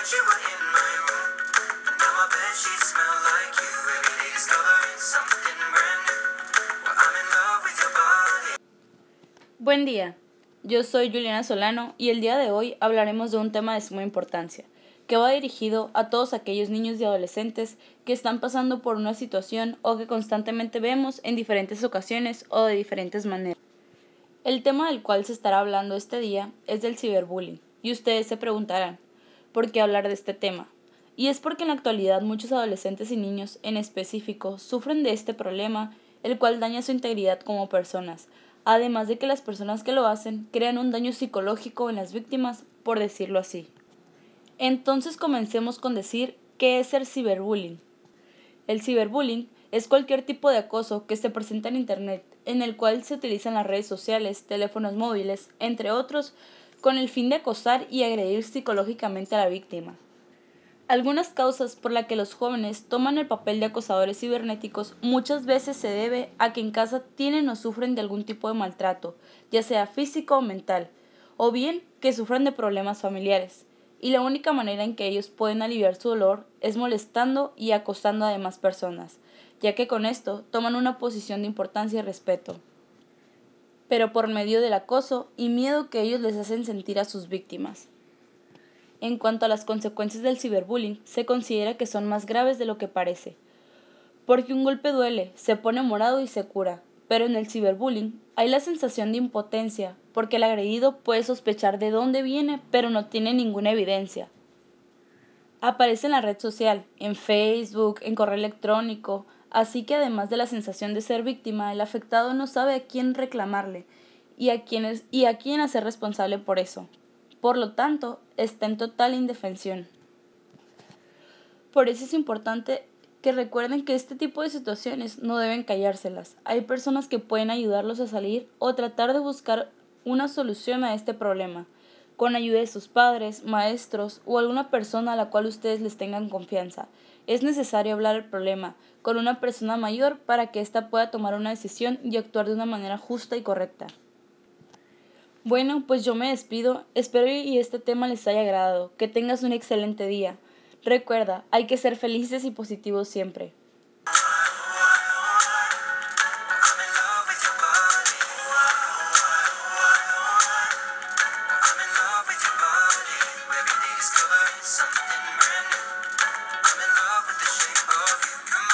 you were in my room, and now my bedsheets smell like you. Every day discovering something brand new. Well, I'm in love with your body. Buen día, yo soy Juliana Solano y el día de hoy hablaremos de un tema de suma importancia, que va dirigido a todos aquellos niños y adolescentes que están pasando por una situación o que constantemente vemos en diferentes ocasiones o de diferentes maneras. El tema del cual se estará hablando este día es del ciberbullying, y ustedes se preguntarán, ¿por qué hablar de este tema? Y es porque en la actualidad muchos adolescentes y niños en específico sufren de este problema, el cual daña su integridad como personas, además de que las personas que lo hacen crean un daño psicológico en las víctimas, por decirlo así. Entonces comencemos con decir qué es el ciberbullying. El ciberbullying es cualquier tipo de acoso que se presenta en Internet, en el cual se utilizan las redes sociales, teléfonos móviles, entre otros, con el fin de acosar y agredir psicológicamente a la víctima. Algunas causas por las que los jóvenes toman el papel de acosadores cibernéticos muchas veces se debe a que en casa tienen o sufren de algún tipo de maltrato, ya sea físico o mental, o bien que sufran de problemas familiares, y la única manera en que ellos pueden aliviar su dolor es molestando y acosando a demás personas, ya que con esto toman una posición de importancia y respeto, pero por medio del acoso y miedo que ellos les hacen sentir a sus víctimas. En cuanto a las consecuencias del ciberbullying, se considera que son más graves de lo que parece, porque un golpe duele, se pone morado y se cura, pero en el ciberbullying hay la sensación de impotencia, porque el agredido puede sospechar de dónde viene, pero no tiene ninguna evidencia. Aparece en la red social, en Facebook, en correo electrónico, así que además de la sensación de ser víctima, el afectado no sabe a quién reclamarle y a quién hacer responsable por eso. Por lo tanto, está en total indefensión. Por eso es importante que recuerden que este tipo de situaciones no deben callárselas. Hay personas que pueden ayudarlos a salir o tratar de buscar una solución a este problema, con ayuda de sus padres, maestros o alguna persona a la cual ustedes les tengan confianza. Es necesario hablar el problema con una persona mayor para que ésta pueda tomar una decisión y actuar de una manera justa y correcta. Bueno, pues yo me despido, espero y este tema les haya agradado, que tengas un excelente día. Recuerda, hay que ser felices y positivos siempre.